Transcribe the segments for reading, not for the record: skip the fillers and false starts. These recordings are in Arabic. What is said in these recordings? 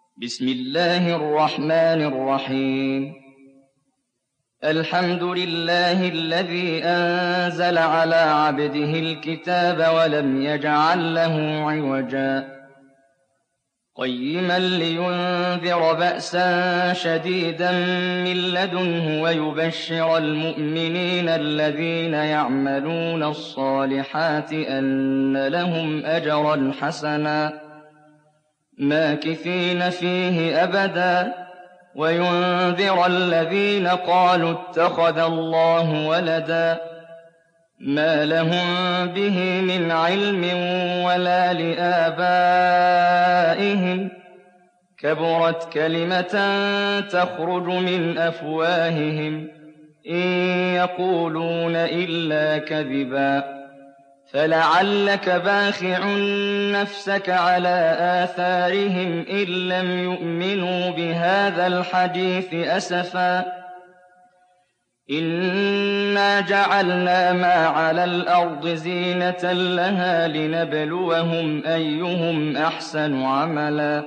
بسم الله الرحمن الرحيم. الحمد لله الذي أنزل على عبده الكتاب ولم يجعل له عوجا قيما لينذر بأسا شديدا من لدنه ويبشر المؤمنين الذين يعملون الصالحات أن لهم أجرا حسنا ماكثين فيه أبدا وينذر الذين قالوا اتخذ الله ولدا ما لهم به من علم ولا لآبائهم كبرت كلمة تخرج من أفواههم إن يقولون إلا كذبا فلعلك باخع نفسك على آثارهم إن لم يؤمنوا بهذا الحديث أسفا إنا جعلنا ما على الأرض زينة لها لنبلوهم أيهم أحسن عملا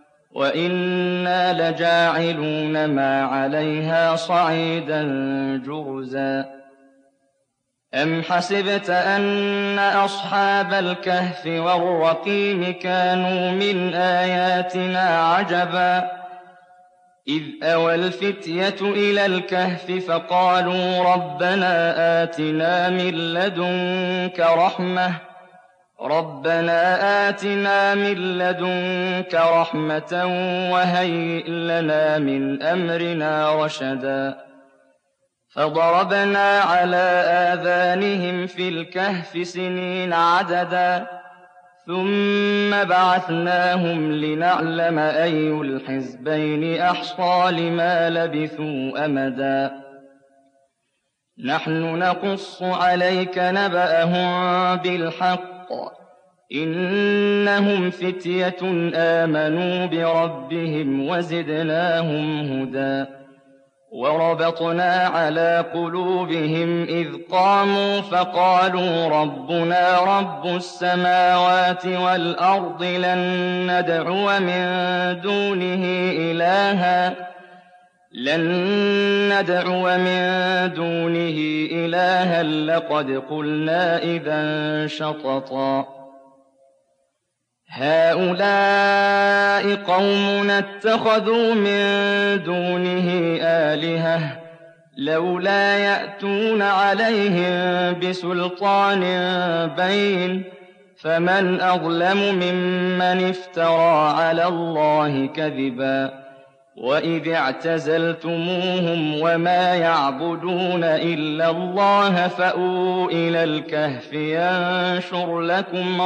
وإنا لجاعلون ما عليها صعيدا جرزا أم حسبت أن أصحاب الكهف والرقيم كانوا من آياتنا عجبا إذ أوى الفتية إلى الكهف فقالوا ربنا آتنا من لدنك رحمة وهيئ لنا من أمرنا رشدا فضربنا على آذانهم في الكهف سنين عددا ثم بعثناهم لنعلم أي الحزبين أحصى لما لبثوا أمدا نحن نقص عليك نبأهم بالحق إنهم فتية آمنوا بربهم وزدناهم هدى وربطنا على قلوبهم إذ قاموا فقالوا ربنا رب السماوات والأرض لن ندعو من دونه إلها لقد قلنا إذا شططا هؤلاء قومنا اتخذوا من دونه آلهة لولا يأتون عليهم بسلطان بين فمن أظلم ممن افترى على الله كذبا وإذ اعتزلتموهم وما يعبدون إلا الله فأووا إلى الكهف ينشر لكم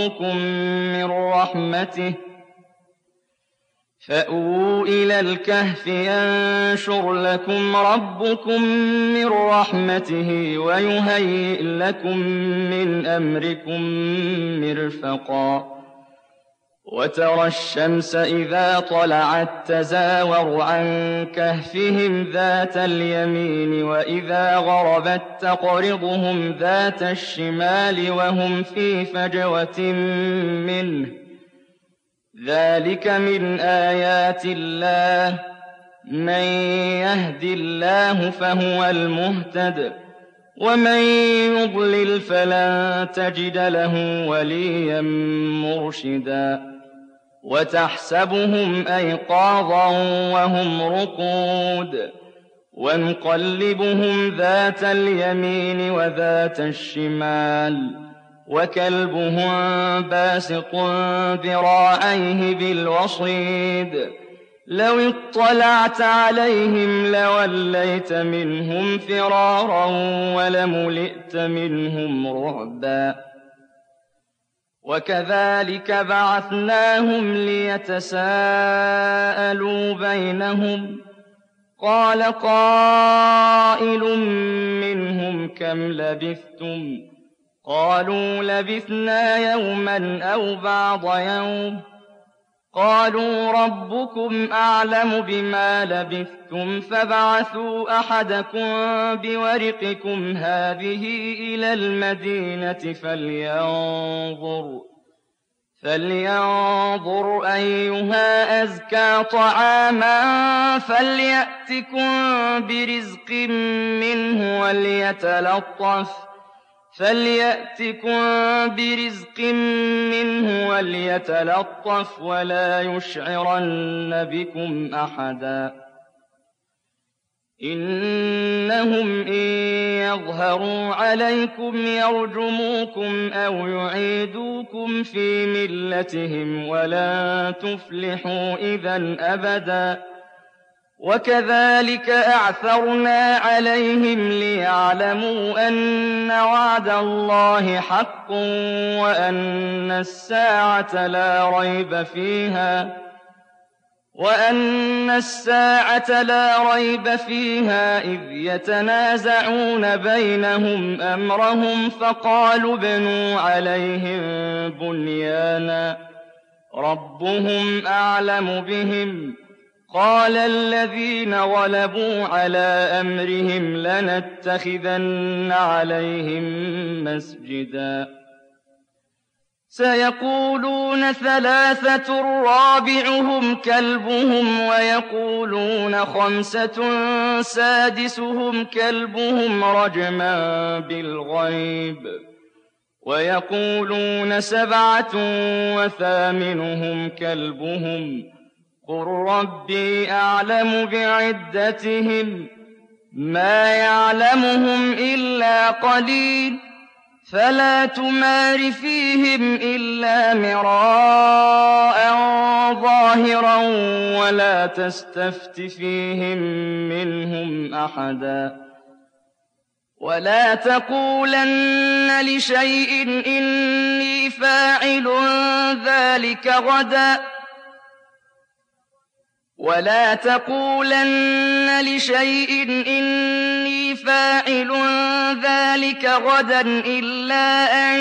ربكم من رحمته ويهيئ لكم من أمركم مرفقا وترى الشمس إذا طلعت تزاور عن كهفهم ذات اليمين وإذا غربت تقرضهم ذات الشمال وهم في فجوة منه ذلك من آيات الله من يهد الله فهو المهتد ومن يضلل فلن تجد له وليا مرشدا وتحسبهم أيقاظا وهم رقود ونقلبهم ذات اليمين وذات الشمال وكلبهم باسط ذراعيه بالوصيد لو اطلعت عليهم لوليت منهم فرارا ولملئت منهم رعبا وكذلك بعثناهم ليتساءلوا بينهم قال قائل منهم كم لبثتم قالوا لبثنا يوما أو بعض يوم قالوا ربكم أعلم بما لبثتم فابعثوا أحدكم بورقكم هذه إلى المدينة فلينظر أيها أزكى طعاما فليأتكم برزق منه وليتلطف ولا يشعرن بكم أحدا إنهم إن يظهروا عليكم يرجموكم أو يعيدوكم في ملتهم ولن تفلحوا إذا أبدا وكذلك أعثرنا عليهم ليعلموا أن وعد الله حق وأن الساعة لا ريب فيها إذ يتنازعون بينهم أمرهم فقالوا ابنوا عليهم بنيانا ربهم أعلم بهم قال الذين غلبوا على أمرهم لنتخذن عليهم مسجدا سيقولون 3 رابعهم كلبهم ويقولون 5 سادسهم كلبهم رجما بالغيب ويقولون 7 وثامنهم كلبهم قل ربي أعلم بعدتهم ما يعلمهم إلا قليل فلا تمار فيهم إلا مراء ظاهرا ولا تستفت فيهم منهم أحدا ولا تقولن لشيء إني فاعل ذلك غدا إلا أن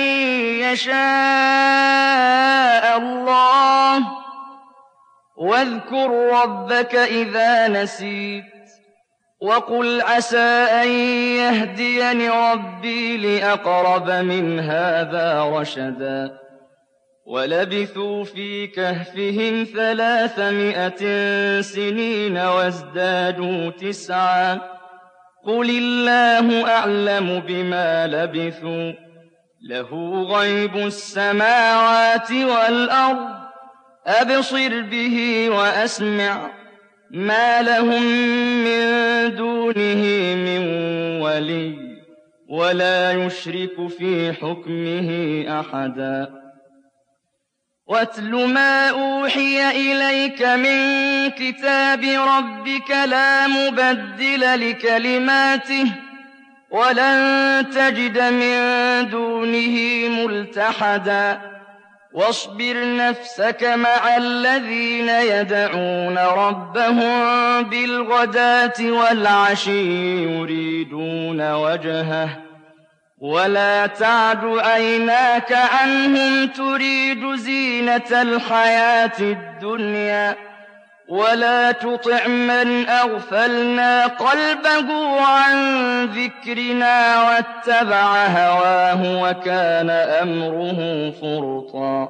يشاء الله واذكر ربك إذا نسيت وقل عسى أن يهديني ربي لأقرب من هذا رشدا ولبثوا في كهفهم 300 سنين وازدادوا 9 قل الله أعلم بما لبثوا له غيب السماوات والأرض أبصر به وأسمع ما لهم من دونه من ولي ولا يشرك في حكمه أحدا واتل ما أوحي إليك من كتاب ربك لا مبدل لكلماته ولن تجد من دونه ملتحدا واصبر نفسك مع الذين يدعون ربهم بالغداة والعشي يريدون وجهه ولا تعد عيناك عنهم تريد زينة الحياة الدنيا ولا تطع من أغفلنا قلبه عن ذكرنا واتبع هواه وكان أمره فرطا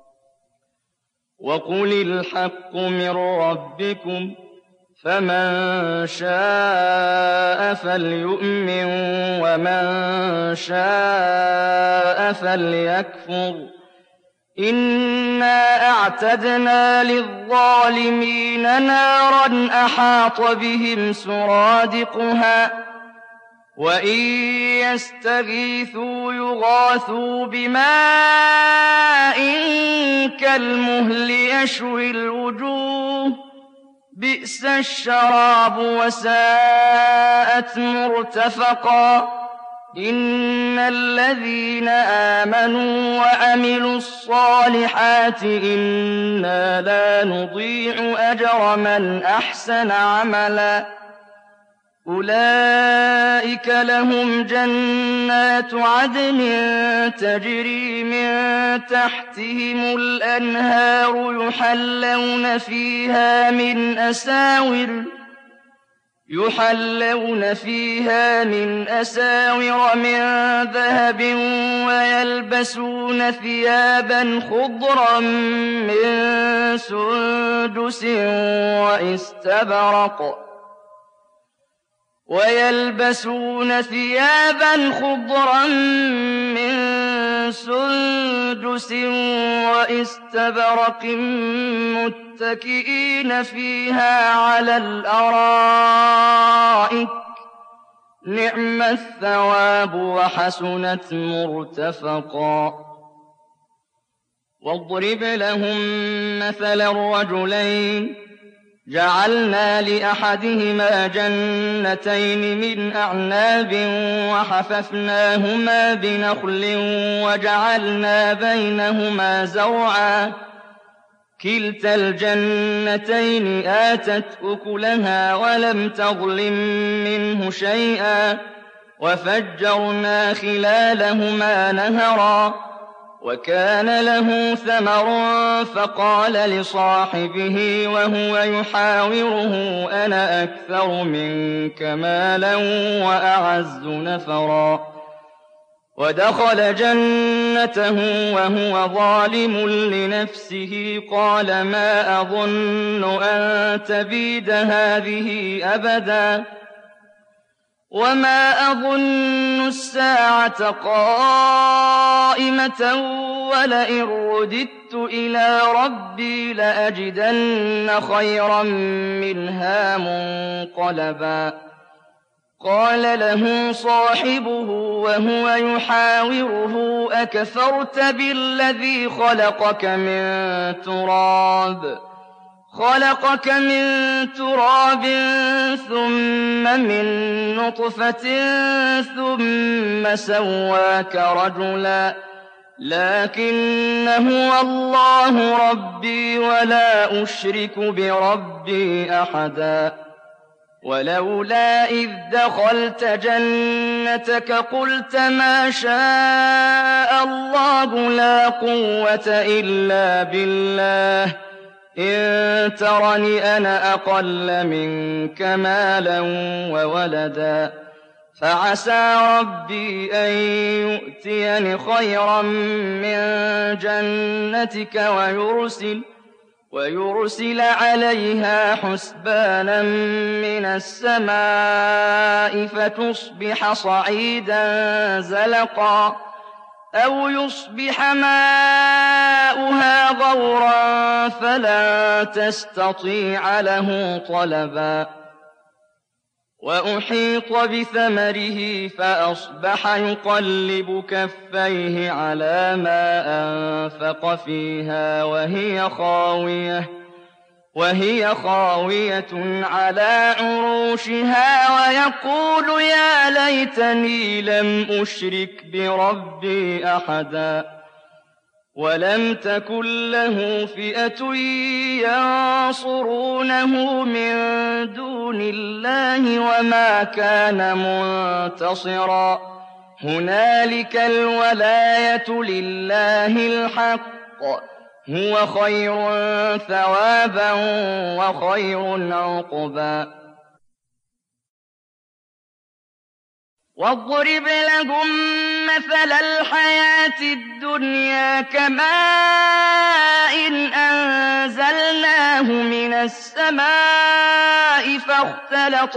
وقل الحق من ربكم فمن شاء فليؤمن ومن شاء فليكفر إنا أعتدنا للظالمين نارا أحاط بهم سرادقها وإن يستغيثوا يغاثوا بماء كالمهل يشوي الوجوه بئس الشراب وساءت مرتفقا إن الذين آمنوا وعملوا الصالحات إنا لا نضيع أجر من أحسن عملا أولئك لهم جنات عدن تجري من تحتهم الأنهار يحلون فيها يحلون فيها من أساور من ذهب ويلبسون ثيابا خضرا من سندس وإستبرق متكئين فيها على الأرائك نعم الثواب وحسنت مرتفقا واضرب لهم مثل الرجلين جعلنا لأحدهما جنتين من أعناب وحففناهما بنخل وجعلنا بينهما زرعا كلتا الجنتين آتت أكلها ولم تظلم منه شيئا وفجرنا خلالهما نهرا وكان له ثمر فقال لصاحبه وهو يحاوره أنا أكثر منك مالا وأعز نفرا ودخل جنته وهو ظالم لنفسه قال ما أظن أن تبيد هذه أبدا وما أظن الساعة قائمة ولئن رددت إلى ربي لأجدن خيرا منها منقلبا قال له صاحبه وهو يحاوره أكفرت بالذي خلقك من تراب ثم من نطفة ثم سواك رجلا لكن هو الله ربي ولا أشرك بربي أحدا ولولا إذ دخلت جنتك قلت ما شاء الله لا قوة إلا بالله إن ترني أنا أقل منك مالا وولدا فعسى ربي أن يؤتيني خيرا من جنتك ويرسل عليها حسبانا من السماء فتصبح صعيدا زلقا أو يصبح ماؤها غورا فلا تستطيع له طلبا وأحيط بثمره فأصبح يقلب كفيه على ما أنفق فيها وهي خاوية على عروشها ويقول يا ليتني لم أشرك بربي أحدا ولم تكن له فئة ينصرونه من دون الله وما كان منتصرا هنالك الولاية لله الحق هو خير ثوابا وخير عقبا واضرب لهم مثل الحياة الدنيا كماء أنزلناه من السماء فاختلط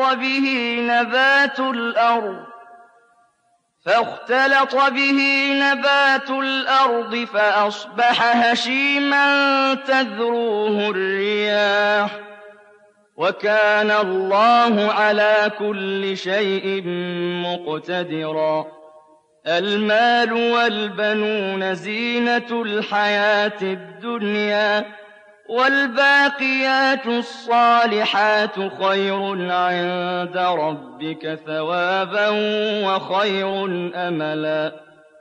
به نبات الأرض فأصبح هشيما تذروه الرياح وكان الله على كل شيء مقتدرا المال والبنون زينة الحياة الدنيا والباقيات الصالحات خير عند ربك ثوابا وخير أملا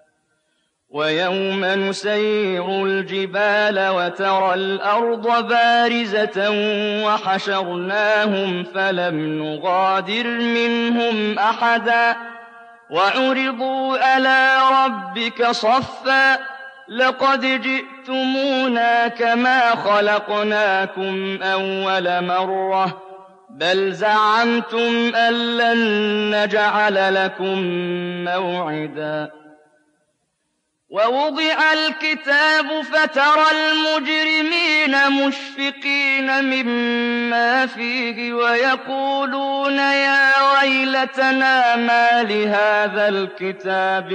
ويوم نسير الجبال وترى الأرض بارزة وحشرناهم فلم نغادر منهم أحدا وعرضوا على ربك صفا لقد جئتمونا كما خلقناكم أول مرة بل زعمتم أن لن نجعل لكم موعدا ووضع الكتاب فترى المجرمين مشفقين مما فيه ويقولون يا ويلتنا ما لهذا الكتاب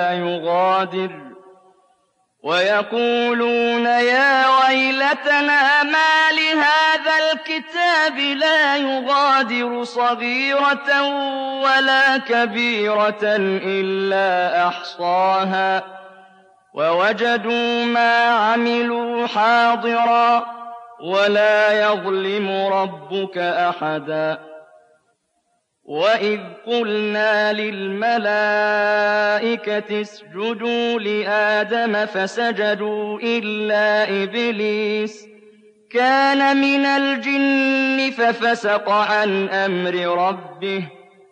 لا يغادر صغيرة ولا كبيرة إلا أحصاها ووجدوا ما عملوا حاضرا ولا يظلم ربك أحدا وإذ قلنا للملائكة اسجدوا لآدم فسجدوا إلا إبليس كان من الجن ففسق عن أمر ربه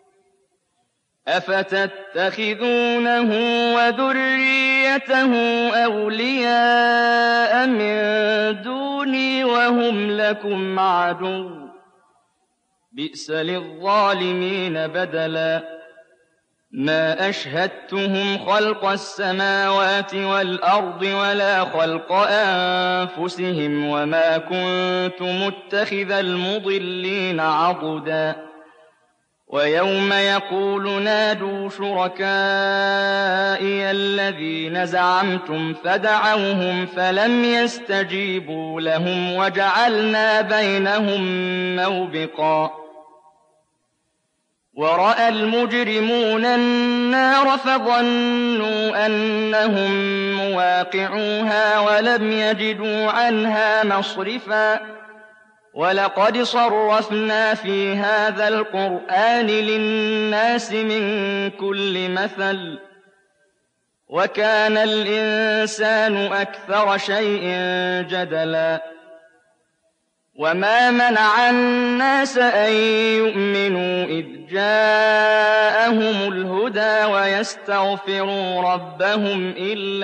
أفتتخذونه وذريته أولياء من دوني وهم لكم عدو بئس للظالمين بدلا ما أشهدتهم خلق السماوات والأرض ولا خلق أنفسهم وما كنت متخذ المضلين عضدا ويوم يقول نادوا شركائي الذين زعمتم فدعوهم فلم يستجيبوا لهم وجعلنا بينهم موبقا ورأى المجرمون النار فظنوا أنهم مواقعوها ولم يجدوا عنها مصرفا ولقد صرفنا في هذا القرآن للناس من كل مثل وكان الإنسان أكثر شيء جدلا وما منع الناس أن يؤمنوا إذ جاءهم الهدى ويستغفروا ربهم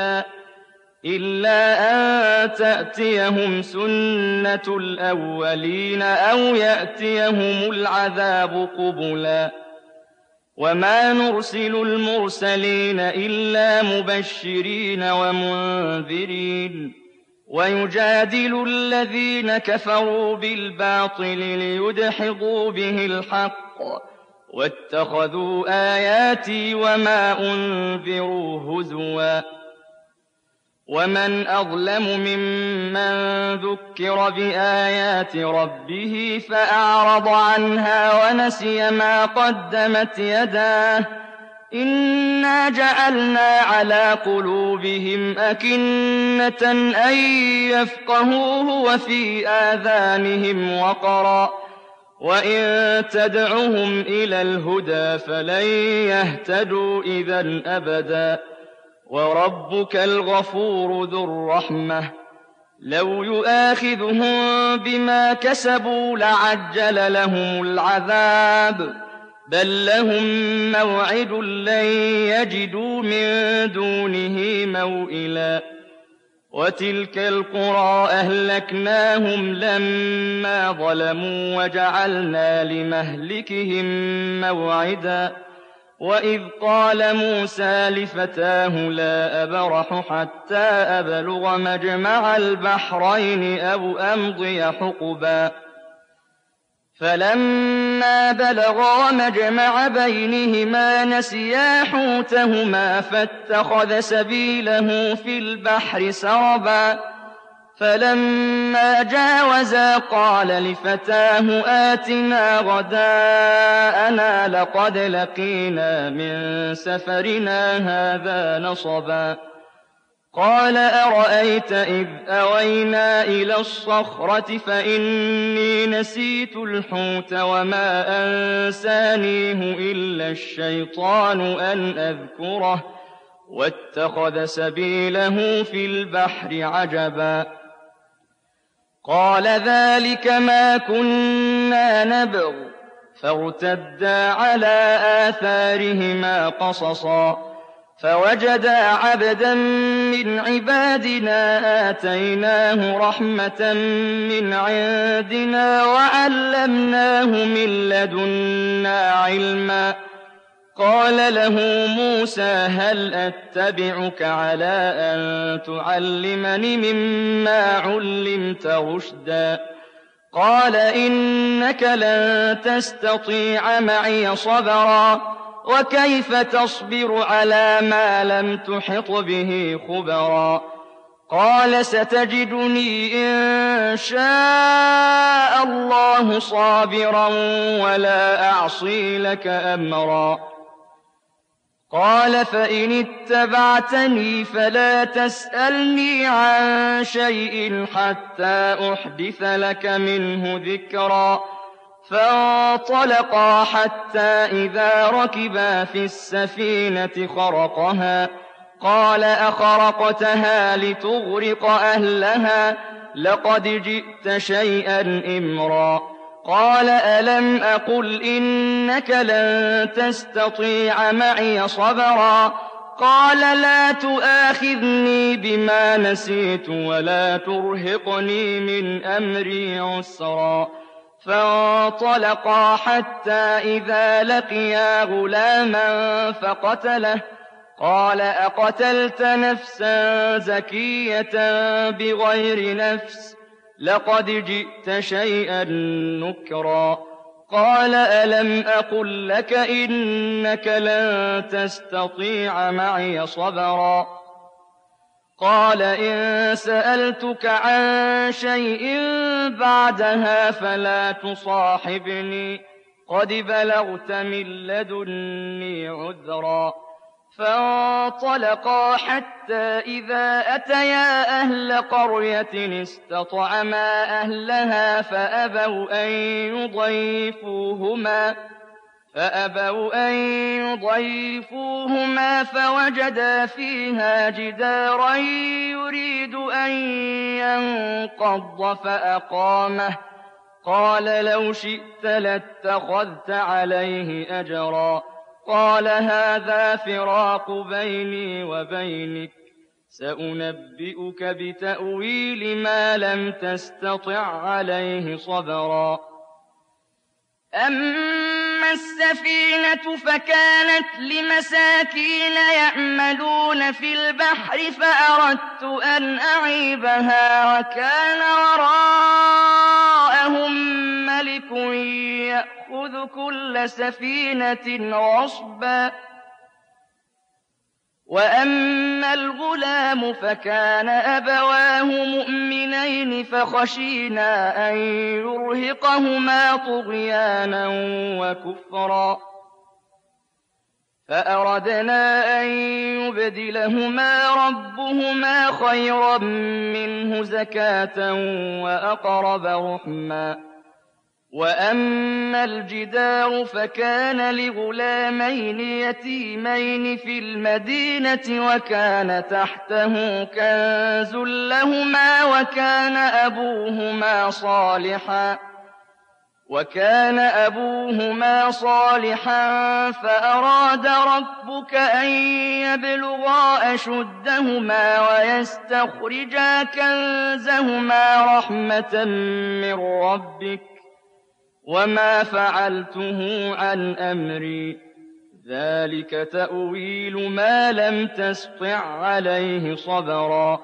إلا أن تأتيهم سنة الأولين أو يأتيهم العذاب قبلا وما نرسل المرسلين إلا مبشرين ومنذرين ويجادل الذين كفروا بالباطل ليدحضوا به الحق واتخذوا آياتي وما أنذروا هزوا ومن أظلم ممن ذكر بآيات ربه فأعرض عنها ونسي ما قدمت يداه إنا جعلنا على قلوبهم أكنة أن يفقهوه وفي آذانهم وقرا وإن تدعهم إلى الهدى فلن يهتدوا إذا أبدا وربك الغفور ذو الرحمة لو يؤاخذهم بما كسبوا لعجل لهم العذاب بل لهم موعد لن يجدوا من دونه موئلا وتلك القرى أهلكناهم لما ظلموا وجعلنا لمهلكهم موعدا وإذ قال موسى لفتاه لا أبرح حتى أبلغ مجمع البحرين أو أمضي حقبا فلما بلغا مجمع بينهما نسيا حوتهما فاتخذ سبيله في البحر سربا فلما جاوزا قال لفتاه آتنا غداءنا لقد لقينا من سفرنا هذا نصبا قال أرأيت إذ أوينا إلى الصخرة فإني نسيت الحوت وما أنسانيه إلا الشيطان أن أذكره واتخذ سبيله في البحر عجبا قال ذلك ما كنا نبغ فارتدا على آثارهما قصصا فوجدا عبدا من عبادنا آتيناه رحمة من عندنا وعلمناه من لدنا علما قال له موسى هل أتبعك على أن تعلمني مما علمت رشدا قال إنك لن تستطيع معي صبرا وكيف تصبر على ما لم تحط به خبرا قال ستجدني إن شاء الله صابرا ولا أعصي لك أمرا قال فإن اتبعتني فلا تسألني عن شيء حتى أحدث لك منه ذكرا فانطلقا حتى إذا ركبا في السفينة خرقها قال أخرقتها لتغرق أهلها لقد جئت شيئا إمرا قال ألم أقل إنك لن تستطيع معي صبرا قال لا تؤاخذني بما نسيت ولا ترهقني من أمري عسرا فانطلقا حتى إذا لقيا غلاما فقتله قال أقتلت نفسا زكية بغير نفس لقد جئت شيئا نكرا قال ألم أقل لك إنك لن تستطيع معي صبرا قال إن سألتك عن شيء بعدها فلا تصاحبني قد بلغت من لدني عذرا فانطلقا حتى إذا أتيا أهل قرية استطعما أهلها فأبوا أن يضيفوهما فوجدا فيها جدارا يريد أن ينقض فأقامه قال لو شئت لاتخذت عليه أجرا قال هذا فراق بيني وبينك سأنبئك بتأويل ما لم تستطع عليه صبرا أما السفينة فكانت لمساكين يعملون في البحر فأردت أن أعيبها وكان وراءهم ملك يأخذ كل سفينة غصبا وأما الغلام فكان أبواه مؤمنين فخشينا أن يرهقهما طغيانا وكفرا فأردنا أن يبدلهما ربهما خيرا منه زكاة وأقرب رحما وأما الجدار فكان لغلامين يتيمين في المدينة وكان تحته كنز لهما وكان أبوهما صالحا فأراد ربك أن يبلغا أشدهما ويستخرجا كنزهما رحمة من ربك وما فعلته عن أمري ذلك تأويل ما لم تسطع عليه صبرا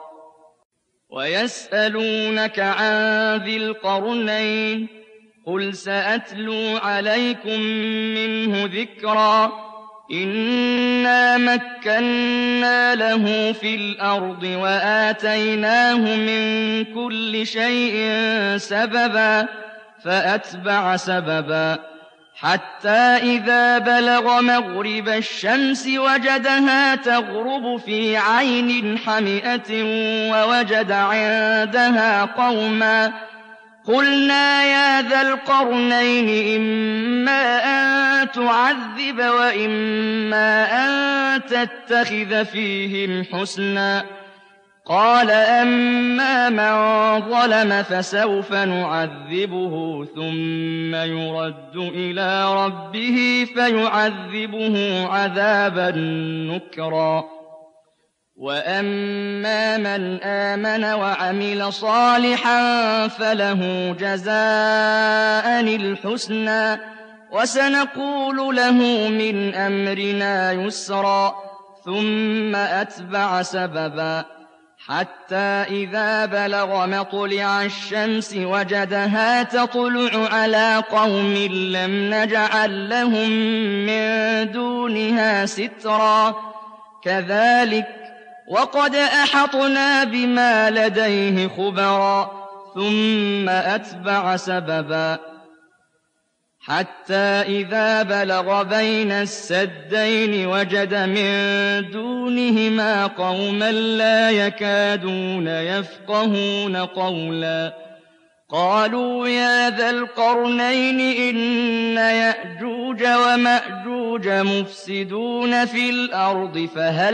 ويسألونك عن ذي القرنين قل سأتلو عليكم منه ذكرا إنا مكنا له في الأرض وآتيناه من كل شيء سببا فأتبع سببا حتى إذا بلغ مغرب الشمس وجدها تغرب في عين حمئة ووجد عندها قوما قلنا يا ذا القرنين إما أن تعذب وإما أن تتخذ فيهم حسنا قال أما من ظلم فسوف نعذبه ثم يرد إلى ربه فيعذبه عذابا نكرا وأما من آمن وعمل صالحا فله جزاء الحسنى وسنقول له من أمرنا يسرا ثم أتبع سببا حتى إذا بلغ مطلع الشمس وجدها تطلع على قوم لم نجعل لهم من دونها سترا كذلك وقد أحطنا بما لديه خبرا ثم أتبع سببا حتى إذا بلغ بين السدين وجد من دونهما قوما لا يكادون يفقهون قولا قالوا يا ذا القرنين إن يأجوج ومأجوج مفسدون في الأرض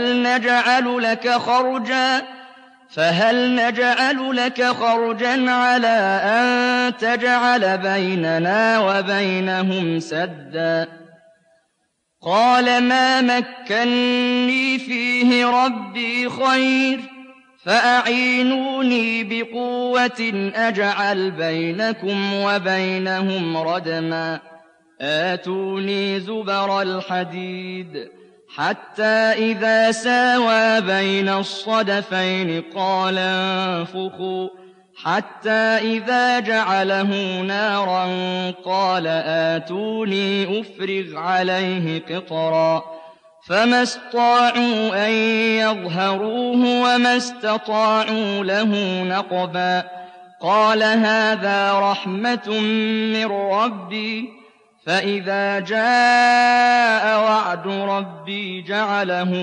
فهل نجعل لك خرجا على أن تجعل بيننا وبينهم سدا قال ما مكني فيه ربي خير فأعينوني بقوة أجعل بينكم وبينهم ردما آتوني زبر الحديد حتى إذا ساوى بين الصدفين قال انفخوا حتى إذا جعله نارا قال آتوني أفرغ عليه قطرا فما استطاعوا أن يظهروه وما استطاعوا له نقبا قال هذا رحمة من ربي فإذا جاء وعد ربي جعله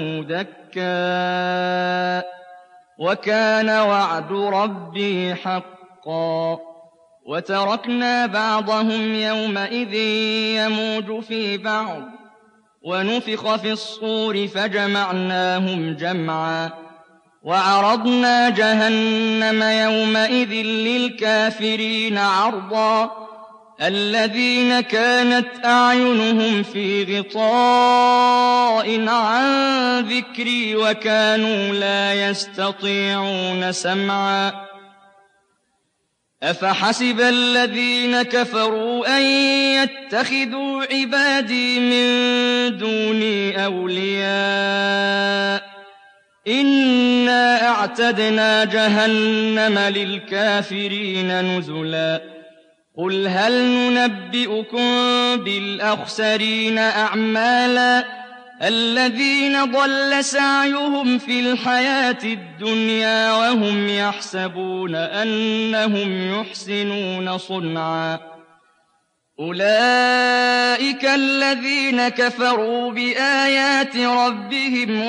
دكا وكان وعد ربي حقا وتركنا بعضهم يومئذ يموج في بعض ونفخ في الصور فجمعناهم جمعا وعرضنا جهنم يومئذ للكافرين عرضا الذين كانت أعينهم في غطاء عن ذكري وكانوا لا يستطيعون سمعا أفحسب الذين كفروا أن يتخذوا عبادي من دوني أولياء إنا أعتدنا جهنم للكافرين نزلا قل هل ننبئكم بالأخسرين أعمالا الذين ضل سعيهم في الحياة الدنيا وهم يحسبون أنهم يحسنون صنعا أولئك الذين كفروا بآيات ربهم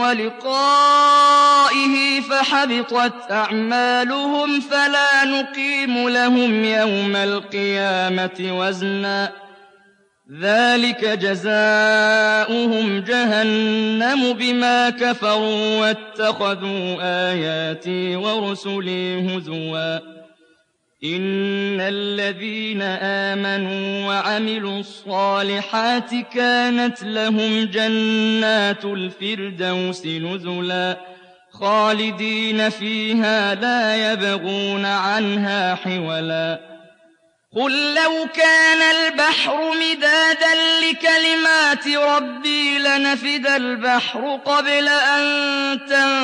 ولقائه فحبطت أعمالهم فلا نقيم لهم يوم القيامة وزنا ذلك جزاؤهم جهنم بما كفروا واتخذوا آياتي ورسلي هزوا إن الذين آمنوا وعملوا الصالحات كانت لهم جنات الفردوس نزلا خالدين فيها لا يبغون عنها حولا قل لو كان البحر مدادا لكلمات ربي لنفد البحر قبل أن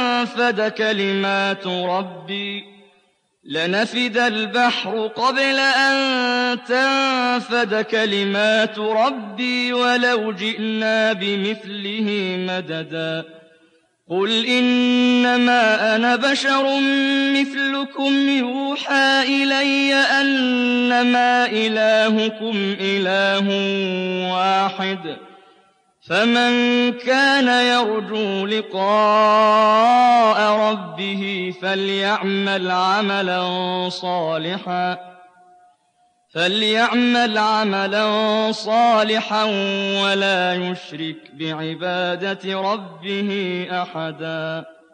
تنفد كلمات ربي ولو جئنا بمثله مددا قل إنما أنا بشر مثلكم يوحى إلي أنما إلهكم إله واحد فمن كان يرجو لقاء ربه فليعمل عملا صالحا ولا يشرك بعبادة ربه أحدا